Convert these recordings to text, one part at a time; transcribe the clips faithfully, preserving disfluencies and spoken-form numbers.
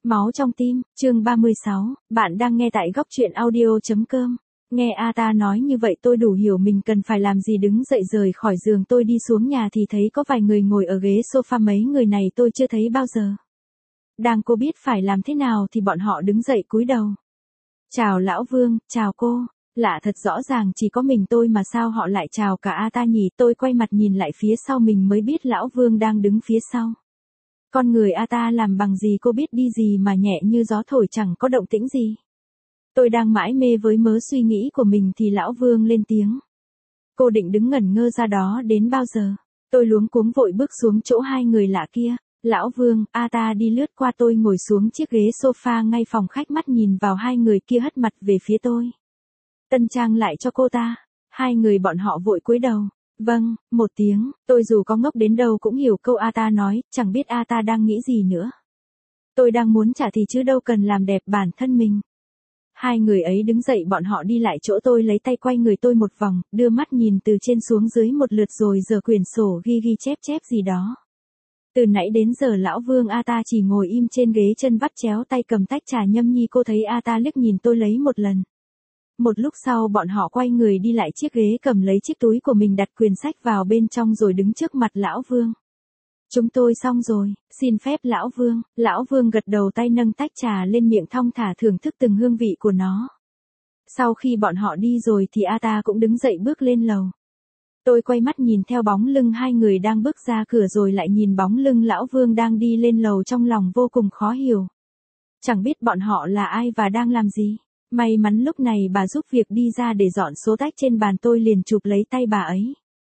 Máu trong tim, chương ba mươi sáu, bạn đang nghe tại góc truyện audio.com. Nghe A ta nói như vậy tôi đủ hiểu mình cần phải làm gì. Đứng dậy rời khỏi giường tôi đi xuống nhà thì thấy có vài người ngồi ở ghế sofa, mấy người này tôi chưa thấy bao giờ. Đang cô biết phải làm thế nào thì bọn họ đứng dậy cúi đầu. Chào lão Vương, chào cô. Lạ thật, rõ ràng chỉ có mình tôi mà sao họ lại chào cả A ta nhỉ. Tôi quay mặt nhìn lại phía sau mình mới biết lão Vương đang đứng phía sau. Con người A ta làm bằng gì cô biết đi gì mà nhẹ như gió thổi chẳng có động tĩnh gì. Tôi đang mãi mê với mớ suy nghĩ của mình thì lão Vương lên tiếng. Cô định đứng ngẩn ngơ ra đó đến bao giờ? Tôi luống cuống vội bước xuống chỗ hai người lạ kia. Lão Vương, A ta đi lướt qua tôi ngồi xuống chiếc ghế sofa ngay phòng khách, mắt nhìn vào hai người kia hất mặt về phía tôi. Tân trang lại cho cô ta. Hai người bọn họ vội cúi đầu. Vâng, một tiếng, tôi dù có ngốc đến đâu cũng hiểu câu A ta nói, chẳng biết A ta đang nghĩ gì nữa. Tôi đang muốn trả thì chứ đâu cần làm đẹp bản thân mình. Hai người ấy đứng dậy, bọn họ đi lại chỗ tôi, lấy tay quay người tôi một vòng, đưa mắt nhìn từ trên xuống dưới một lượt rồi giở quyển sổ ghi ghi chép chép gì đó. Từ nãy đến giờ lão Vương A ta chỉ ngồi im trên ghế, chân vắt chéo, tay cầm tách trà nhâm nhi. Cô thấy A ta liếc nhìn tôi lấy một lần. Một lúc sau bọn họ quay người đi lại chiếc ghế, cầm lấy chiếc túi của mình, đặt quyển sách vào bên trong rồi đứng trước mặt lão Vương. Chúng tôi xong rồi, xin phép lão Vương. Lão Vương gật đầu, tay nâng tách trà lên miệng thong thả thưởng thức từng hương vị của nó. Sau khi bọn họ đi rồi thì A ta cũng đứng dậy bước lên lầu. Tôi quay mắt nhìn theo bóng lưng hai người đang bước ra cửa rồi lại nhìn bóng lưng lão Vương đang đi lên lầu, trong lòng vô cùng khó hiểu. Chẳng biết bọn họ là ai và đang làm gì. May mắn lúc này bà giúp việc đi ra để dọn số tách trên bàn, tôi liền chụp lấy tay bà ấy.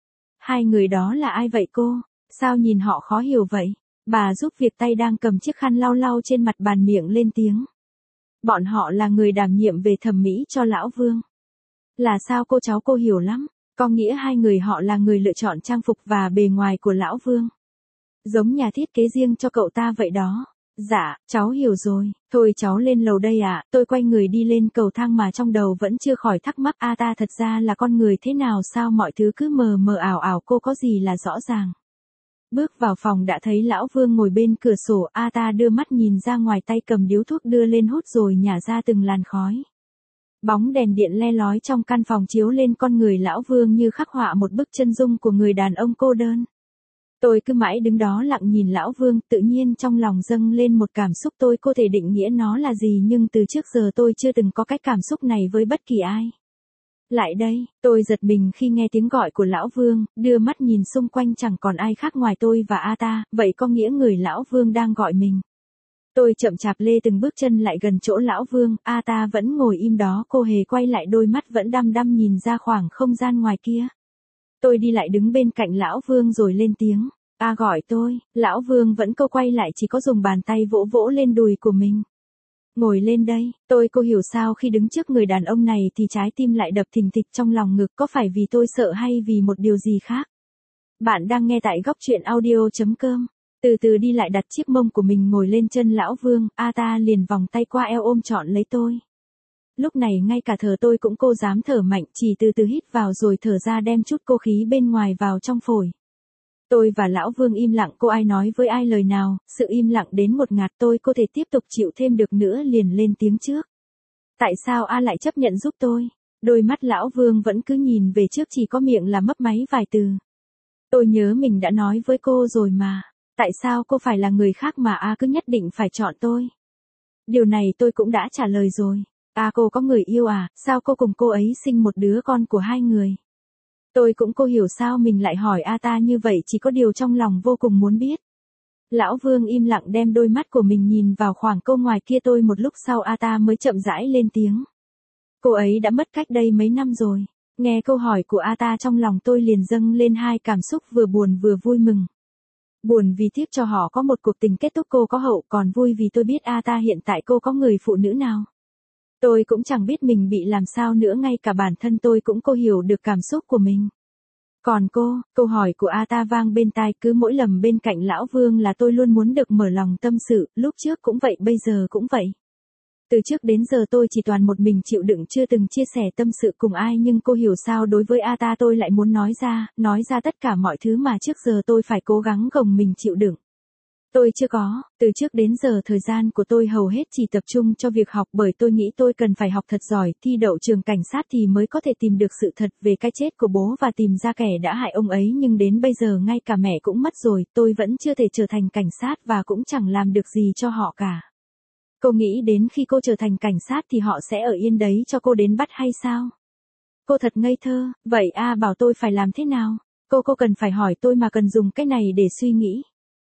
Hai người đó là ai vậy cô? Sao nhìn họ khó hiểu vậy? Bà giúp việc tay đang cầm chiếc khăn lau lau trên mặt bàn, miệng lên tiếng. Bọn họ là người đảm nhiệm về thẩm mỹ cho lão Vương. Là sao cô? Cháu cô hiểu lắm. Có nghĩa hai người họ là người lựa chọn trang phục và bề ngoài của lão Vương. Giống nhà thiết kế riêng cho cậu ta vậy đó. Dạ, cháu hiểu rồi. Thôi cháu lên lầu đây ạ. Tôi quay người đi lên cầu thang mà trong đầu vẫn chưa khỏi thắc mắc A ta thật ra là con người thế nào, sao mọi thứ cứ mờ mờ ảo ảo, cô có gì là rõ ràng. Bước vào phòng đã thấy lão Vương ngồi bên cửa sổ. A ta đưa mắt nhìn ra ngoài, tay cầm điếu thuốc đưa lên hút rồi nhả ra từng làn khói. Bóng đèn điện le lói trong căn phòng chiếu lên con người lão Vương như khắc họa một bức chân dung của người đàn ông cô đơn. Tôi cứ mãi đứng đó lặng nhìn lão Vương, tự nhiên trong lòng dâng lên một cảm xúc tôi có thể định nghĩa nó là gì, nhưng từ trước giờ tôi chưa từng có cái cảm xúc này với bất kỳ ai. Lại đây, tôi giật mình khi nghe tiếng gọi của lão Vương, đưa mắt nhìn xung quanh chẳng còn ai khác ngoài tôi và A ta, vậy có nghĩa người lão Vương đang gọi mình. Tôi chậm chạp lê từng bước chân lại gần chỗ lão Vương, A ta vẫn ngồi im đó, cô hề quay lại, đôi mắt vẫn đăm đăm nhìn ra khoảng không gian ngoài kia. Tôi đi lại đứng bên cạnh lão Vương rồi lên tiếng. A gọi tôi. Lão Vương vẫn câu quay lại, chỉ có dùng bàn tay vỗ vỗ lên đùi của mình. Ngồi lên đây. Tôi cô hiểu sao khi đứng trước người đàn ông này thì trái tim lại đập thình thịch trong lòng ngực, có phải vì tôi sợ hay vì một điều gì khác? Bạn đang nghe tại góc truyện audio.com. Từ từ đi lại, đặt chiếc mông của mình ngồi lên chân lão Vương, A ta liền vòng tay qua eo ôm trọn lấy tôi. Lúc này ngay cả thở tôi cũng cô dám thở mạnh, chỉ từ từ hít vào rồi thở ra, đem chút cô khí bên ngoài vào trong phổi. Tôi và lão Vương im lặng, cô ai nói với ai lời nào, sự im lặng đến một ngạt. Tôi có thể tiếp tục chịu thêm được nữa liền lên tiếng trước. Tại sao A lại chấp nhận giúp tôi? Đôi mắt lão Vương vẫn cứ nhìn về trước, chỉ có miệng là mấp máy vài từ. Tôi nhớ mình đã nói với cô rồi mà. Tại sao cô phải là người khác mà A cứ nhất định phải chọn tôi? Điều này tôi cũng đã trả lời rồi. À, cô có người yêu à? Sao cô cùng cô ấy sinh một đứa con của hai người? Tôi cũng cô hiểu sao mình lại hỏi A ta như vậy, chỉ có điều trong lòng vô cùng muốn biết. Lão Vương im lặng đem đôi mắt của mình nhìn vào khoảng câu ngoài kia. Tôi một lúc sau A ta mới chậm rãi lên tiếng. Cô ấy đã mất cách đây mấy năm rồi. Nghe câu hỏi của A ta trong lòng tôi liền dâng lên hai cảm xúc vừa buồn vừa vui mừng. Buồn vì tiếc cho họ có một cuộc tình kết thúc cô có hậu, còn vui vì tôi biết A ta hiện tại cô có người phụ nữ nào. Tôi cũng chẳng biết mình bị làm sao nữa, ngay cả bản thân tôi cũng cô hiểu được cảm xúc của mình. Còn cô, câu hỏi của A ta vang bên tai, cứ mỗi lần bên cạnh lão Vương là tôi luôn muốn được mở lòng tâm sự, lúc trước cũng vậy, bây giờ cũng vậy. Từ trước đến giờ tôi chỉ toàn một mình chịu đựng, chưa từng chia sẻ tâm sự cùng ai, nhưng cô hiểu sao đối với A ta tôi lại muốn nói ra, nói ra tất cả mọi thứ mà trước giờ tôi phải cố gắng gồng mình chịu đựng. Tôi chưa có, từ trước đến giờ thời gian của tôi hầu hết chỉ tập trung cho việc học bởi tôi nghĩ tôi cần phải học thật giỏi, thi đậu trường cảnh sát thì mới có thể tìm được sự thật về cái chết của bố và tìm ra kẻ đã hại ông ấy, nhưng đến bây giờ ngay cả mẹ cũng mất rồi, tôi vẫn chưa thể trở thành cảnh sát và cũng chẳng làm được gì cho họ cả. Cô nghĩ đến khi cô trở thành cảnh sát thì họ sẽ ở yên đấy cho cô đến bắt hay sao? Cô thật ngây thơ, vậy A bảo tôi phải làm thế nào? Cô cô cần phải hỏi tôi mà cần dùng cái này để suy nghĩ.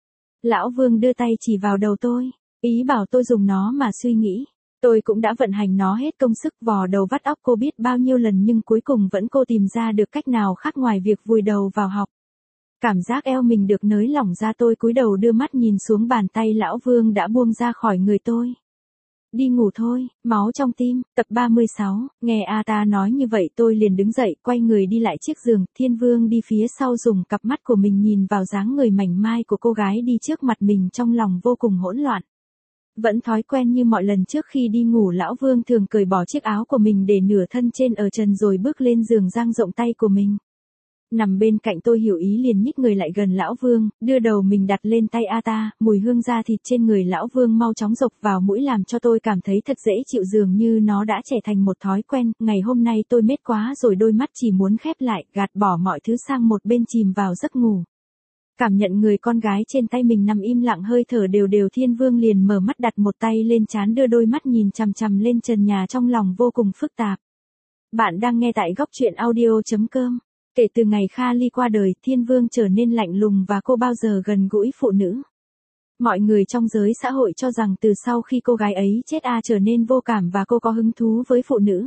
Lão Vương đưa tay chỉ vào đầu tôi, ý bảo tôi dùng nó mà suy nghĩ. Tôi cũng đã vận hành nó hết công sức vò đầu vắt óc cô biết bao nhiêu lần nhưng cuối cùng vẫn cô tìm ra được cách nào khác ngoài việc vùi đầu vào học. Cảm giác eo mình được nới lỏng ra, tôi cúi đầu đưa mắt nhìn xuống bàn tay Lão Vương đã buông ra khỏi người tôi. Đi ngủ thôi, máu trong tim, tập ba mươi sáu, nghe A ta nói như vậy tôi liền đứng dậy, quay người đi lại chiếc giường, Thiên Vương đi phía sau dùng cặp mắt của mình nhìn vào dáng người mảnh mai của cô gái đi trước mặt mình trong lòng vô cùng hỗn loạn. Vẫn thói quen như mọi lần trước khi đi ngủ, Lão Vương thường cởi bỏ chiếc áo của mình để nửa thân trên ở trần rồi bước lên giường dang rộng tay của mình. Nằm bên cạnh tôi hiểu ý liền nhích người lại gần Lão Vương, đưa đầu mình đặt lên tay A ta, mùi hương da thịt trên người Lão Vương mau chóng dộc vào mũi làm cho tôi cảm thấy thật dễ chịu, dường như nó đã trở thành một thói quen. Ngày hôm nay tôi mệt quá rồi, đôi mắt chỉ muốn khép lại, gạt bỏ mọi thứ sang một bên chìm vào giấc ngủ. Cảm nhận người con gái trên tay mình nằm im lặng hơi thở đều đều, Thiên Vương liền mở mắt đặt một tay lên trán đưa đôi mắt nhìn chằm chằm lên trần nhà trong lòng vô cùng phức tạp. Bạn đang nghe tại góc truyện audio chấm com. Kể từ ngày Kha Ly qua đời, Thiên Vương trở nên lạnh lùng và cô bao giờ gần gũi phụ nữ. Mọi người trong giới xã hội cho rằng từ sau khi cô gái ấy chết A trở nên vô cảm và cô có hứng thú với phụ nữ.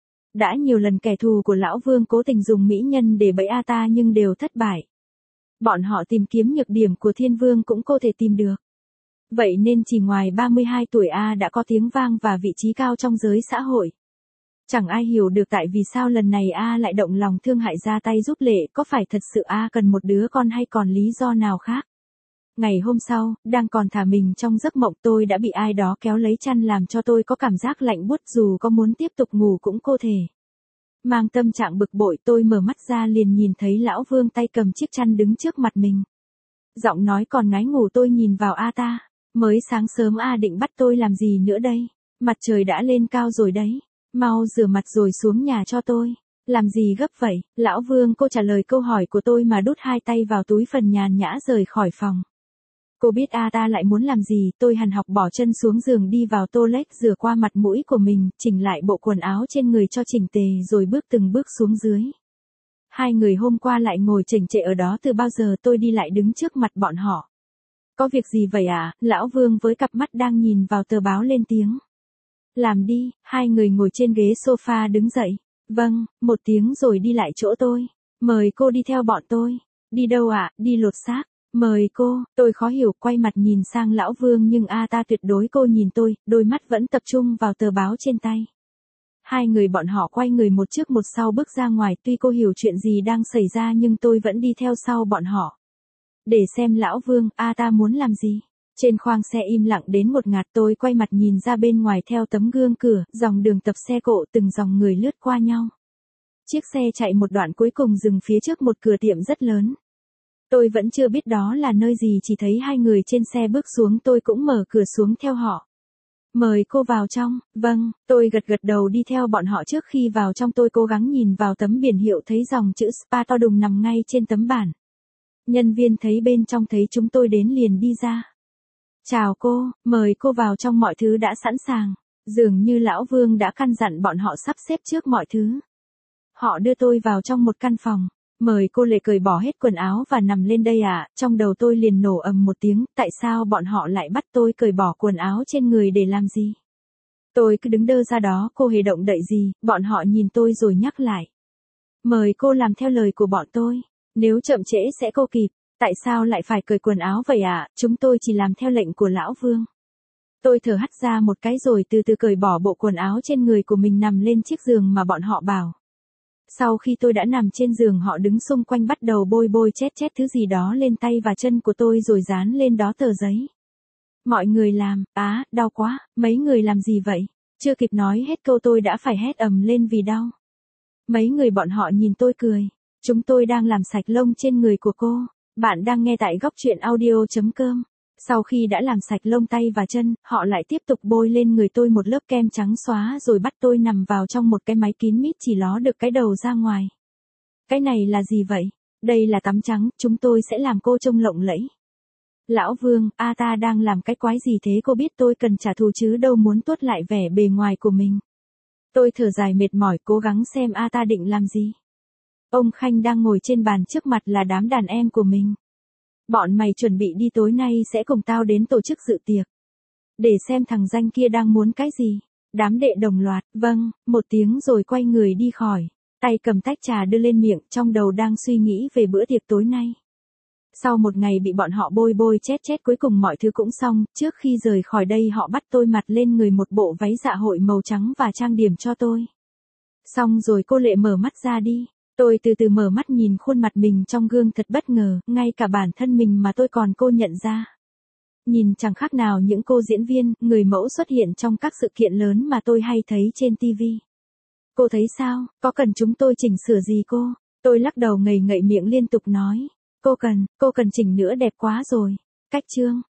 Đã nhiều lần kẻ thù của Lão Vương cố tình dùng mỹ nhân để bẫy A ta nhưng đều thất bại. Bọn họ tìm kiếm nhược điểm của Thiên Vương cũng có thể tìm được. Vậy nên chỉ ngoài ba mươi hai tuổi A đã có tiếng vang và vị trí cao trong giới xã hội. Chẳng ai hiểu được tại vì sao lần này A lại động lòng thương hại ra tay giúp Lệ, có phải thật sự A cần một đứa con hay còn lý do nào khác? Ngày hôm sau, đang còn thả mình trong giấc mộng, tôi đã bị ai đó kéo lấy chăn làm cho tôi có cảm giác lạnh buốt, dù có muốn tiếp tục ngủ cũng không thể. Mang tâm trạng bực bội, tôi mở mắt ra liền nhìn thấy Lão Vương tay cầm chiếc chăn đứng trước mặt mình. Giọng nói còn ngái ngủ, tôi nhìn vào A ta. Mới sáng sớm A định bắt tôi làm gì nữa đây? Mặt trời đã lên cao rồi đấy. Mau rửa mặt rồi xuống nhà cho tôi. Làm gì gấp vậy? Lão Vương cô trả lời câu hỏi của tôi mà đút hai tay vào túi phần nhàn nhã rời khỏi phòng. Cô biết A ta lại muốn làm gì, tôi hằn học bỏ chân xuống giường đi vào toilet rửa qua mặt mũi của mình, chỉnh lại bộ quần áo trên người cho chỉnh tề rồi bước từng bước xuống dưới. Hai người hôm qua lại ngồi chỉnh trệ ở đó từ bao giờ, tôi đi lại đứng trước mặt bọn họ. Có việc gì vậy ạ? À? Lão Vương với cặp mắt đang nhìn vào tờ báo lên tiếng. Làm đi, hai người ngồi trên ghế sofa đứng dậy. Vâng, một tiếng rồi đi lại chỗ tôi. Mời cô đi theo bọn tôi. Đi đâu ạ? À? Đi lột xác. Mời cô, tôi khó hiểu quay mặt nhìn sang Lão Vương nhưng A ta tuyệt đối cô nhìn tôi, đôi mắt vẫn tập trung vào tờ báo trên tay. Hai người bọn họ quay người một trước một sau bước ra ngoài, tuy cô hiểu chuyện gì đang xảy ra nhưng tôi vẫn đi theo sau bọn họ. Để xem Lão Vương, A ta muốn làm gì. Trên khoang xe im lặng đến một ngạt, tôi quay mặt nhìn ra bên ngoài theo tấm gương cửa, dòng đường tập xe cộ từng dòng người lướt qua nhau. Chiếc xe chạy một đoạn cuối cùng dừng phía trước một cửa tiệm rất lớn. Tôi vẫn chưa biết đó là nơi gì, chỉ thấy hai người trên xe bước xuống, tôi cũng mở cửa xuống theo họ. Mời cô vào trong. Vâng, tôi gật gật đầu đi theo bọn họ. Trước khi vào trong tôi cố gắng nhìn vào tấm biển hiệu thấy dòng chữ spa to đùng nằm ngay trên tấm bản. Nhân viên thấy bên trong thấy chúng tôi đến liền đi ra. Chào cô, mời cô vào trong, mọi thứ đã sẵn sàng. Dường như Lão Vương đã căn dặn bọn họ sắp xếp trước mọi thứ. Họ đưa tôi vào trong một căn phòng. Mời cô Lệ cởi bỏ hết quần áo và nằm lên đây ạ. À? Trong đầu tôi liền nổ ầm một tiếng, tại sao bọn họ lại bắt tôi cởi bỏ quần áo trên người để làm gì? Tôi cứ đứng đơ ra đó, cô hề động đậy gì, bọn họ nhìn tôi rồi nhắc lại. Mời cô làm theo lời của bọn tôi, nếu chậm trễ sẽ cô kịp. Tại sao lại phải cởi quần áo vậy ạ? À? Chúng tôi chỉ làm theo lệnh của Lão Vương. Tôi thở hắt ra một cái rồi từ từ cởi bỏ bộ quần áo trên người của mình nằm lên chiếc giường mà bọn họ bảo. Sau khi tôi đã nằm trên giường, họ đứng xung quanh bắt đầu bôi bôi chét chét thứ gì đó lên tay và chân của tôi rồi dán lên đó tờ giấy. Mọi người làm, á, đau quá, mấy người làm gì vậy? Chưa kịp nói hết câu tôi đã phải hét ầm lên vì đau. Mấy người bọn họ nhìn tôi cười. Chúng tôi đang làm sạch lông trên người của cô. Bạn đang nghe tại góc truyện audio chấm com. Sau khi đã làm sạch lông tay và chân, họ lại tiếp tục bôi lên người tôi một lớp kem trắng xóa rồi bắt tôi nằm vào trong một cái máy kín mít chỉ ló được cái đầu ra ngoài. Cái này là gì vậy? Đây là tắm trắng, chúng tôi sẽ làm cô trông lộng lẫy. Lão Vương, a ta đang làm cái quái gì thế, cô biết tôi cần trả thù chứ đâu muốn tuốt lại vẻ bề ngoài của mình. Tôi thở dài mệt mỏi cố gắng xem a ta định làm gì. Ông Khanh đang ngồi trên bàn trước mặt là đám đàn em của mình. Bọn mày chuẩn bị đi, tối nay sẽ cùng tao đến tổ chức dự tiệc. Để xem thằng danh kia đang muốn cái gì. Đám đệ đồng loạt, vâng, một tiếng rồi quay người đi khỏi. Tay cầm tách trà đưa lên miệng, trong đầu đang suy nghĩ về bữa tiệc tối nay. Sau một ngày bị bọn họ bôi bôi chét chét cuối cùng mọi thứ cũng xong, trước khi rời khỏi đây họ bắt tôi mặc lên người một bộ váy dạ hội màu trắng và trang điểm cho tôi. Xong rồi cô Lệ mở mắt ra đi. Tôi từ từ mở mắt nhìn khuôn mặt mình trong gương thật bất ngờ, ngay cả bản thân mình mà tôi còn cô nhận ra. Nhìn chẳng khác nào những cô diễn viên, người mẫu xuất hiện trong các sự kiện lớn mà tôi hay thấy trên ti vi. Cô thấy sao, có cần chúng tôi chỉnh sửa gì cô? Tôi lắc đầu ngầy ngậy miệng liên tục nói. Cô cần, cô cần chỉnh nữa, đẹp quá rồi. Cách chương.